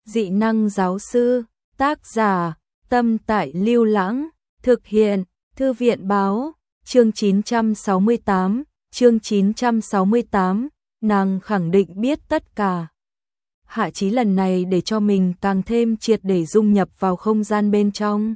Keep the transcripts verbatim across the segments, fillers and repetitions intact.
Dị năng giáo sư, tác giả, Tâm Tại Lưu Lãng, thực hiện, Thư viện báo, chương chín trăm sáu mươi tám, chương chín trăm sáu mươi tám, nàng khẳng định biết tất cả. Hạ Chí lần này để cho mình càng thêm triệt để dung nhập vào không gian bên trong,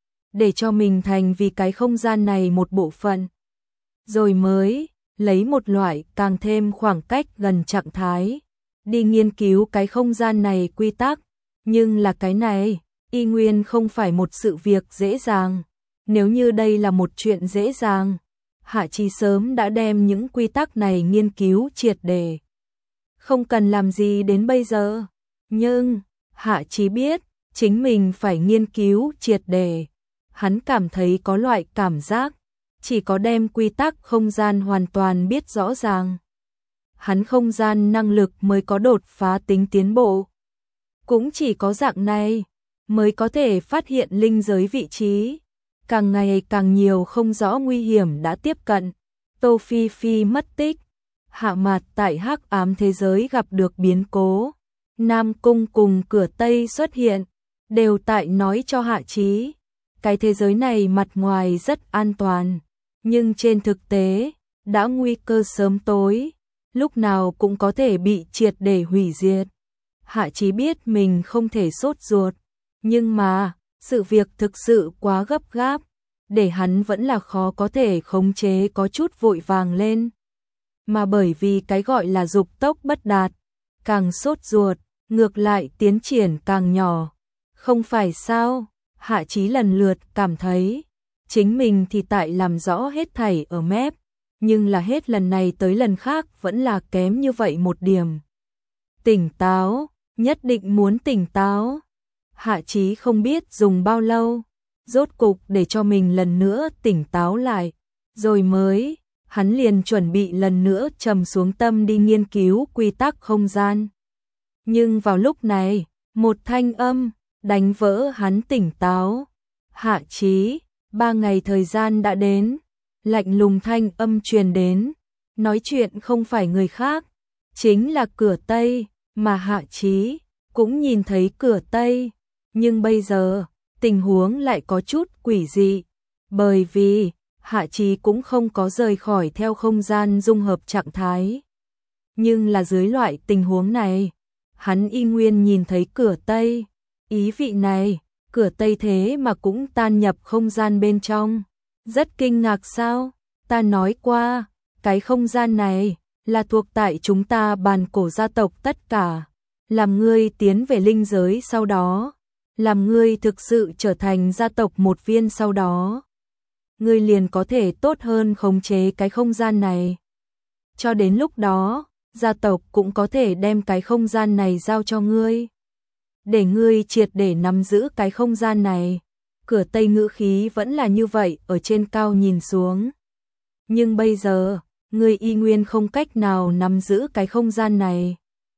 để cho mình thành vì cái không gian này một bộ phận, rồi mới lấy một loại càng thêm khoảng cách gần trạng thái, đi nghiên cứu cái không gian này quy tắc, nhưng là cái này, y nguyên không phải một sự việc dễ dàng. Nếu như đây là một chuyện dễ dàng, Hạ Chí sớm đã đem những quy tắc này nghiên cứu triệt để. Không cần làm gì đến bây giờ. Nhưng, Hạ Chí biết, chính mình phải nghiên cứu triệt để. Hắn cảm thấy có loại cảm giác, chỉ có đem quy tắc không gian hoàn toàn biết rõ ràng, hắn không gian năng lực mới có đột phá tính tiến bộ. Cũng chỉ có dạng này, mới có thể phát hiện linh giới vị trí. Càng ngày càng nhiều không rõ nguy hiểm đã tiếp cận. Tô Phi Phi mất tích, Hạ Mạt tại hắc ám thế giới gặp được biến cố, Nam Cung cùng Cửa Tây xuất hiện, đều tại nói cho Hạ Chí, cái thế giới này mặt ngoài rất an toàn, nhưng trên thực tế, đã nguy cơ sớm tối, lúc nào cũng có thể bị triệt để hủy diệt. Hạ Chí biết mình không thể sốt ruột, nhưng mà, sự việc thực sự quá gấp gáp, để hắn vẫn là khó có thể khống chế, có chút vội vàng lên. Mà bởi vì cái gọi là dục tốc bất đạt, càng sốt ruột, ngược lại tiến triển càng nhỏ. Không phải sao? Hạ Chí lần lượt cảm thấy, chính mình thì tại làm rõ hết thảy ở mép, nhưng là hết lần này tới lần khác vẫn là kém như vậy một điểm. Tỉnh táo, nhất định muốn tỉnh táo. Hạ Chí không biết dùng bao lâu, rốt cục để cho mình lần nữa tỉnh táo lại, rồi mới, hắn liền chuẩn bị lần nữa trầm xuống tâm đi nghiên cứu quy tắc không gian. Nhưng vào lúc này, một thanh âm đánh vỡ hắn tỉnh táo. Hạ Chí, ba ngày thời gian đã đến, lạnh lùng thanh âm truyền đến, nói chuyện không phải người khác, chính là Cửa Tây, mà Hạ Chí cũng nhìn thấy Cửa Tây, nhưng bây giờ, tình huống lại có chút quỷ dị, bởi vì Hạ Chí cũng không có rời khỏi theo không gian dung hợp trạng thái. Nhưng là dưới loại tình huống này, hắn y nguyên nhìn thấy Cửa Tây, ý vị này, Cửa Tây thế mà cũng tan nhập không gian bên trong. Rất kinh ngạc sao? Ta nói qua, cái không gian này là thuộc tại chúng ta bàn cổ gia tộc tất cả. Làm ngươi tiến về linh giới sau đó, làm ngươi thực sự trở thành gia tộc một viên sau đó, ngươi liền có thể tốt hơn khống chế cái không gian này. Cho đến lúc đó, gia tộc cũng có thể đem cái không gian này giao cho ngươi, để ngươi triệt để nắm giữ cái không gian này. Cửa Tây ngữ khí vẫn là như vậy ở trên cao nhìn xuống. Nhưng bây giờ, ngươi y nguyên không cách nào nắm giữ cái không gian này.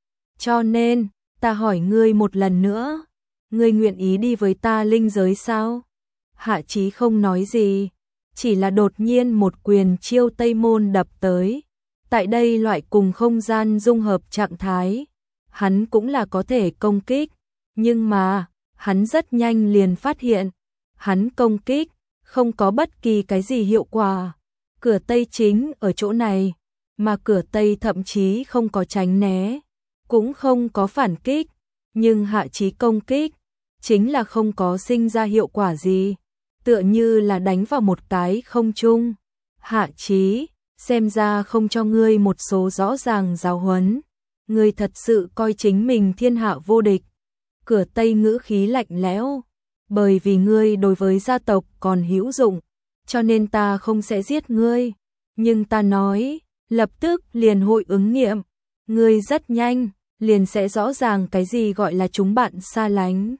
Cho nên, ta hỏi ngươi một lần nữa, ngươi nguyện ý đi với ta linh giới sao? Hạ Chí không nói gì, chỉ là đột nhiên một quyền chiêu Tây Môn đập tới. Tại đây loại cùng không gian dung hợp trạng thái, hắn cũng là có thể công kích, nhưng mà, hắn rất nhanh liền phát hiện, hắn công kích, không có bất kỳ cái gì hiệu quả. Cửa Tây chính ở chỗ này, mà Cửa Tây thậm chí không có tránh né, cũng không có phản kích, nhưng Hạ Chí công kích, chính là không có sinh ra hiệu quả gì, tựa như là đánh vào một cái không trung. Hạ Chí, xem ra không cho ngươi một số rõ ràng giáo huấn, ngươi thật sự coi chính mình thiên hạ vô địch. Cửa Tây ngữ khí lạnh lẽo, bởi vì ngươi đối với gia tộc còn hữu dụng, cho nên ta không sẽ giết ngươi, nhưng ta nói, lập tức liền hội ứng nghiệm, ngươi rất nhanh, liền sẽ rõ ràng cái gì gọi là chúng bạn xa lánh.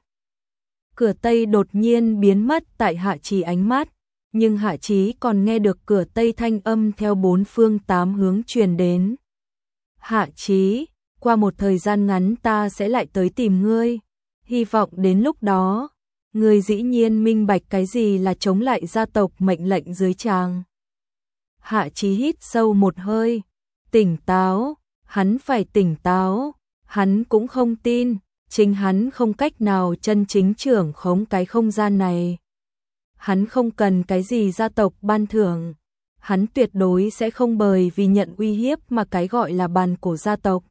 Cửa Tây đột nhiên biến mất tại Hạ Chí ánh mắt, nhưng Hạ Chí còn nghe được Cửa Tây thanh âm theo bốn phương tám hướng truyền đến. Hạ Chí, qua một thời gian ngắn ta sẽ lại tới tìm ngươi, hy vọng đến lúc đó, ngươi dĩ nhiên minh bạch cái gì là chống lại gia tộc mệnh lệnh dưới tràng. Hạ Chí hít sâu một hơi, tỉnh táo, hắn phải tỉnh táo, hắn cũng không tin, chính hắn không cách nào chân chính trưởng khống cái không gian này. Hắn không cần cái gì gia tộc ban thưởng, hắn tuyệt đối sẽ không bởi vì nhận uy hiếp mà cái gọi là bàn cổ gia tộc.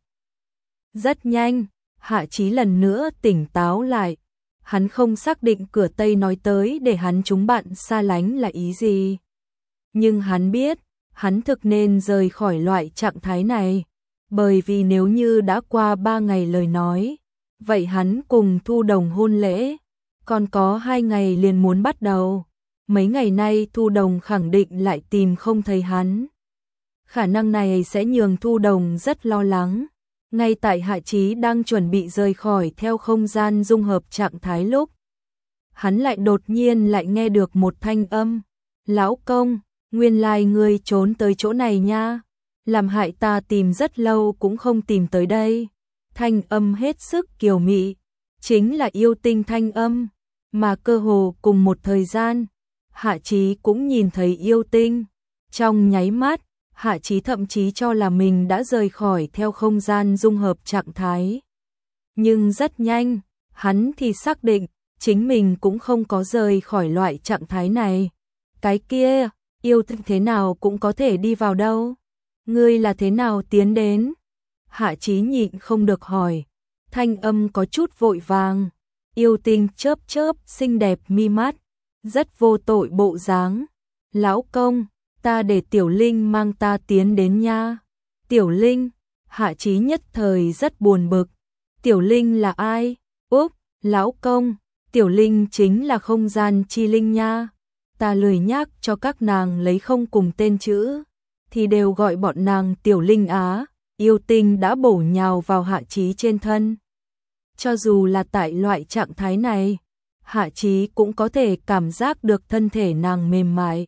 Rất nhanh, Hạ Chí lần nữa tỉnh táo lại, hắn không xác định cửa Tây nói tới để hắn chúng bạn xa lánh là ý gì. Nhưng hắn biết, hắn thực nên rời khỏi loại trạng thái này, bởi vì nếu như đã qua ba ngày lời nói, vậy hắn cùng Thu Đồng hôn lễ, còn có hai ngày liền muốn bắt đầu. Mấy ngày nay Thu Đồng khẳng định lại tìm không thấy hắn. Khả năng này sẽ nhường Thu Đồng rất lo lắng. Ngay tại Hạ Chí đang chuẩn bị rời khỏi theo không gian dung hợp trạng thái lúc, hắn lại đột nhiên lại nghe được một thanh âm. Lão công, nguyên lai ngươi trốn tới chỗ này nha, làm hại ta tìm rất lâu cũng không tìm tới đây. Thanh âm hết sức kiều mị, chính là yêu tinh thanh âm, mà cơ hồ cùng một thời gian, Hạ Chí cũng nhìn thấy yêu tinh. Trong nháy mắt, Hạ Chí thậm chí cho là mình đã rời khỏi theo không gian dung hợp trạng thái. Nhưng rất nhanh, hắn thì xác định, chính mình cũng không có rời khỏi loại trạng thái này. Cái kia, yêu tinh thế nào cũng có thể đi vào đâu? Ngươi là thế nào tiến đến? Hạ Chí nhịn không được hỏi, thanh âm có chút vội vàng. Yêu tinh chớp chớp xinh đẹp mi mắt, rất vô tội bộ dáng. Lão công, ta để Tiểu Linh mang ta tiến đến nha. Tiểu Linh, Hạ Chí nhất thời rất buồn bực. Tiểu Linh là ai? Úp, lão công, Tiểu Linh chính là không gian chi linh nha. Ta lười nhắc cho các nàng lấy không cùng tên chữ, thì đều gọi bọn nàng Tiểu Linh á. Yêu tinh đã bổ nhào vào Hạ Chí trên thân. Cho dù là tại loại trạng thái này, Hạ Chí cũng có thể cảm giác được thân thể nàng mềm mại.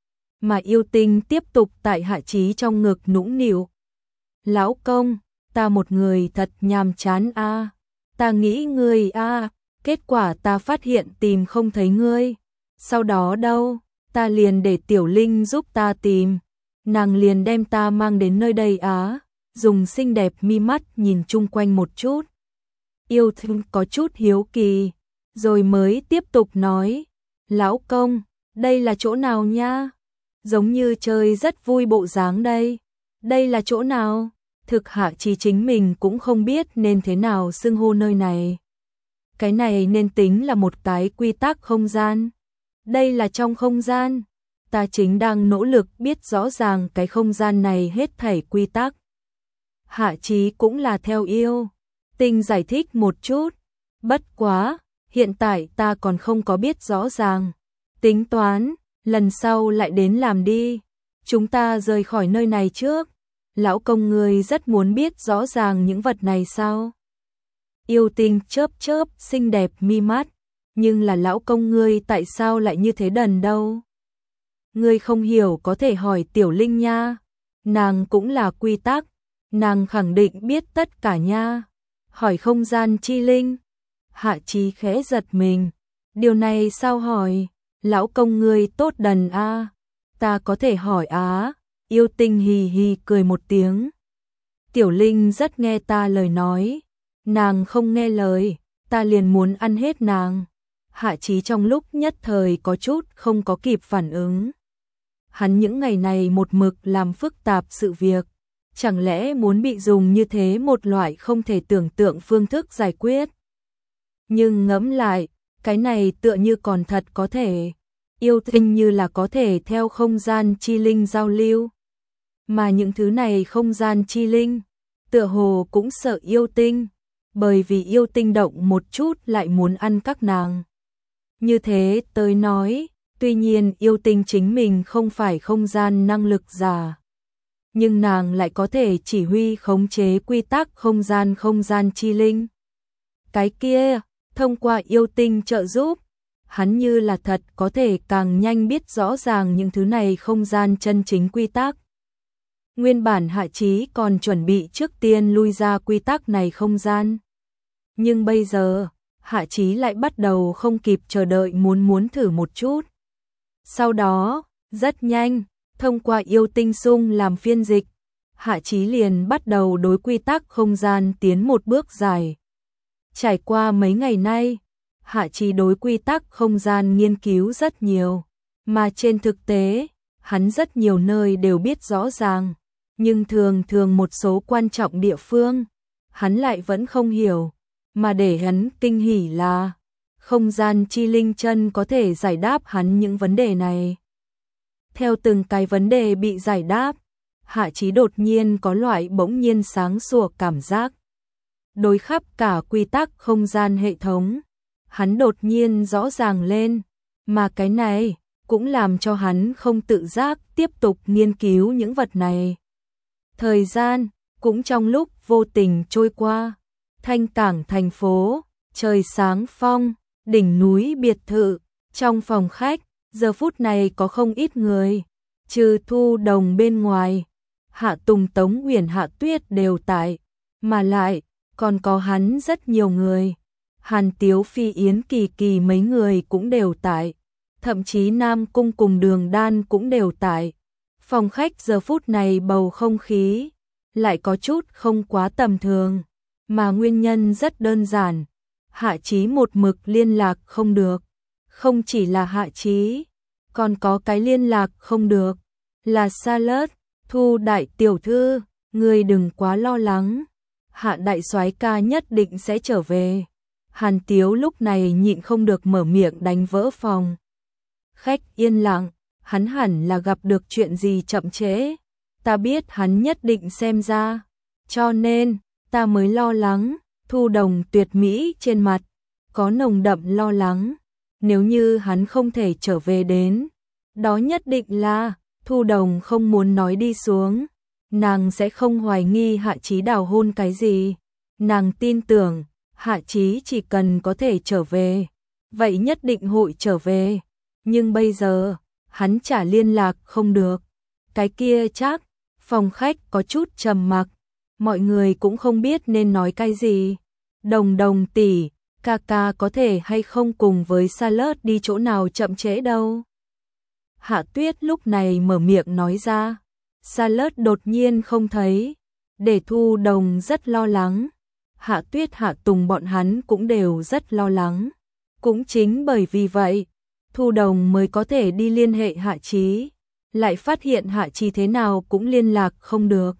Mà yêu tinh tiếp tục tại Hạ Chí trong ngực nũng nịu. Lão công, ta một người thật nhàm chán a. À. Ta nghĩ ngươi a, à. Kết quả ta phát hiện tìm không thấy ngươi. Sau đó đâu, ta liền để Tiểu Linh giúp ta tìm. Nàng liền đem ta mang đến nơi đây á. Dùng xinh đẹp mi mắt nhìn chung quanh một chút. Yêu tinh có chút hiếu kỳ, rồi mới tiếp tục nói. Lão công, đây là chỗ nào nha? Giống như chơi rất vui bộ dáng đây. Đây là chỗ nào? Thực Hạ Chí chính mình cũng không biết nên thế nào xưng hô nơi này. Cái này nên tính là một cái quy tắc không gian. Đây là trong không gian. Ta chính đang nỗ lực biết rõ ràng cái không gian này hết thảy quy tắc. Hạ Chí cũng là theo yêu tinh giải thích một chút. Bất quá, hiện tại ta còn không có biết rõ ràng. Tính toán, lần sau lại đến làm đi. Chúng ta rời khỏi nơi này trước. Lão công ngươi rất muốn biết rõ ràng những vật này sao? Yêu tinh chớp chớp xinh đẹp mi mắt. Nhưng là lão công ngươi tại sao lại như thế đần đâu? Ngươi không hiểu có thể hỏi Tiểu Linh nha. Nàng cũng là quy tắc. Nàng khẳng định biết tất cả nha. Hỏi không gian chi linh. Hạ Chí khẽ giật mình. Điều này sao hỏi? Lão công ngươi tốt đần a. À. Ta có thể hỏi á. Yêu tinh hì hì cười một tiếng. Tiểu Linh rất nghe ta lời nói. Nàng không nghe lời, ta liền muốn ăn hết nàng. Hạ Chí trong lúc nhất thời có chút không có kịp phản ứng. Hắn những ngày này một mực làm phức tạp sự việc. Chẳng lẽ muốn bị dùng như thế một loại không thể tưởng tượng phương thức giải quyết? Nhưng ngẫm lại, cái này tựa như còn thật có thể. Yêu tinh như là có thể theo không gian chi linh giao lưu. Mà những thứ này không gian chi linh, tựa hồ cũng sợ yêu tinh. Bởi vì yêu tinh động một chút lại muốn ăn các nàng. Như thế tới nói, tuy nhiên yêu tinh chính mình không phải không gian năng lực giả. Nhưng nàng lại có thể chỉ huy khống chế quy tắc không gian không gian chi linh. Cái kia, thông qua yêu tinh trợ giúp, hắn như là thật có thể càng nhanh biết rõ ràng những thứ này không gian chân chính quy tắc. Nguyên bản Hạ Chí còn chuẩn bị trước tiên lui ra quy tắc này không gian. Nhưng bây giờ, Hạ Chí lại bắt đầu không kịp chờ đợi muốn muốn thử một chút. Sau đó, rất nhanh, thông qua yêu tinh sung làm phiên dịch, Hạ Chí liền bắt đầu đối quy tắc không gian tiến một bước dài. Trải qua mấy ngày nay, Hạ Chí đối quy tắc không gian nghiên cứu rất nhiều, mà trên thực tế, hắn rất nhiều nơi đều biết rõ ràng, nhưng thường thường một số quan trọng địa phương, hắn lại vẫn không hiểu, mà để hắn kinh hỉ là không gian chi linh chân có thể giải đáp hắn những vấn đề này. Theo từng cái vấn đề bị giải đáp, Hạ Chí đột nhiên có loại bỗng nhiên sáng sủa cảm giác. Đối khắp cả quy tắc không gian hệ thống, hắn đột nhiên rõ ràng lên, mà cái này cũng làm cho hắn không tự giác tiếp tục nghiên cứu những vật này. Thời gian cũng trong lúc vô tình trôi qua, Thanh Cảng thành phố, trời sáng phong, đỉnh núi biệt thự, trong phòng khách, giờ phút này có không ít người, trừ Thu Đồng bên ngoài, Hạ Tùng, Tống Huyền, Hạ Tuyết đều tại, mà lại còn có hắn rất nhiều người. Hàn Tiếu Phi, Yến Kỳ Kỳ mấy người cũng đều tại, thậm chí Nam Cung cùng Đường Đan cũng đều tại. Phòng khách giờ phút này bầu không khí lại có chút không quá tầm thường, mà nguyên nhân rất đơn giản. Hạ Chí một mực liên lạc không được, không chỉ là Hạ Chí, còn có cái liên lạc không được là Salad. Thu đại tiểu thư, ngươi đừng quá lo lắng, Hạ đại soái ca nhất định sẽ trở về. Hàn Tiếu lúc này nhịn không được mở miệng đánh vỡ phòng khách yên lặng, hắn hẳn là gặp được chuyện gì chậm trễ, ta biết hắn nhất định xem ra, cho nên ta mới lo lắng. Thu Đồng tuyệt mỹ trên mặt có nồng đậm lo lắng, nếu như hắn không thể trở về đến, đó nhất định là Thu Đồng không muốn nói đi xuống, nàng sẽ không hoài nghi Hạ Chí đào hôn cái gì, nàng tin tưởng Hạ Chí chỉ cần có thể trở về, vậy nhất định hội trở về, nhưng bây giờ hắn chả liên lạc không được, cái kia chắc. Phòng khách có chút trầm mặc, mọi người cũng không biết nên nói cái gì. Đồng Đồng tỷ, ca ca có thể hay không cùng với Salad đi chỗ nào chậm trễ đâu. Hạ Tuyết lúc này mở miệng nói ra, Salad đột nhiên không thấy, để Thu Đồng rất lo lắng. Hạ Tuyết, Hạ Tùng bọn hắn cũng đều rất lo lắng. Cũng chính bởi vì vậy, Thu Đồng mới có thể đi liên hệ Hạ Chí, lại phát hiện Hạ Chí thế nào cũng liên lạc không được.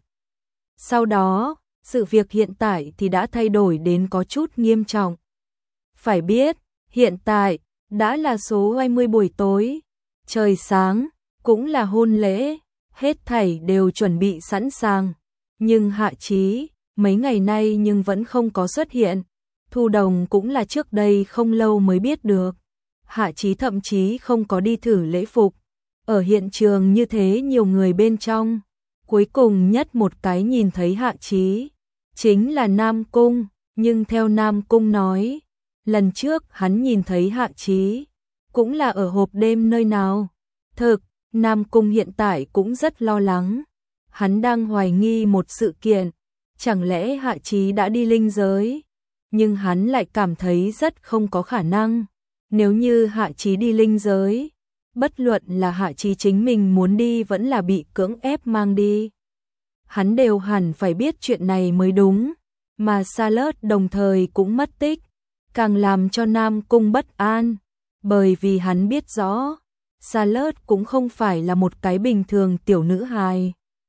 Sau đó, sự việc hiện tại thì đã thay đổi đến có chút nghiêm trọng. Phải biết, hiện tại đã là số hai mươi buổi tối, trời sáng, cũng là hôn lễ, hết thảy đều chuẩn bị sẵn sàng. Nhưng Hạ Chí, mấy ngày nay nhưng vẫn không có xuất hiện. Thu Đồng cũng là trước đây không lâu mới biết được. Hạ Chí thậm chí không có đi thử lễ phục. Ở hiện trường như thế nhiều người bên trong, cuối cùng nhất một cái nhìn thấy Hạ Chí, chính là Nam Cung, nhưng theo Nam Cung nói, lần trước hắn nhìn thấy Hạ Chí, cũng là ở hộp đêm nơi nào. Thực, Nam Cung hiện tại cũng rất lo lắng, hắn đang hoài nghi một sự kiện, chẳng lẽ Hạ Chí đã đi linh giới, nhưng hắn lại cảm thấy rất không có khả năng, nếu như Hạ Chí đi linh giới, bất luận là Hạ Chí chính mình muốn đi vẫn là bị cưỡng ép mang đi, hắn đều hẳn phải biết chuyện này mới đúng, mà Salad đồng thời cũng mất tích, càng làm cho Nam Cung bất an, bởi vì hắn biết rõ, Salad cũng không phải là một cái bình thường tiểu nữ hài.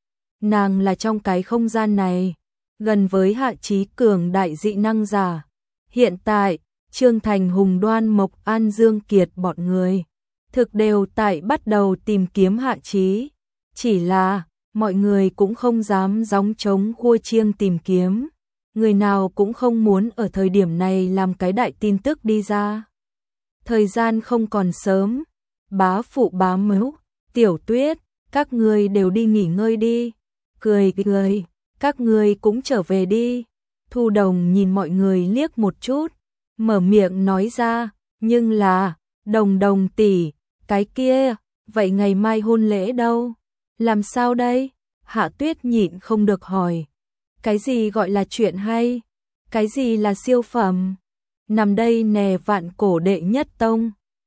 Nàng là trong cái không gian này, gần với Hạ Chí cường đại dị năng giả. Hiện tại, Trương Thành, Hùng Đoan, Mộc An, Dương Kiệt bọn người thực đều tại bắt đầu tìm kiếm Hạ Chí, chỉ là mọi người cũng không dám gióng trống khua chiêng tìm kiếm, người nào cũng không muốn ở thời điểm này làm cái đại tin tức đi ra. Thời gian không còn sớm, bá phụ bá mẫu, Tiểu Tuyết, các người đều đi nghỉ ngơi đi, cười cười, các người cũng trở về đi. Thu Đồng nhìn mọi người liếc một chút, mở miệng nói ra, nhưng là, Đồng Đồng tỷ, cái kia, vậy ngày mai hôn lễ đâu? Làm sao đây? Hạ Tuyết nhịn không được hỏi. Cái gì gọi là chuyện hay? Cái gì là siêu phẩm? Nằm đây nè, vạn cổ đệ nhất tông.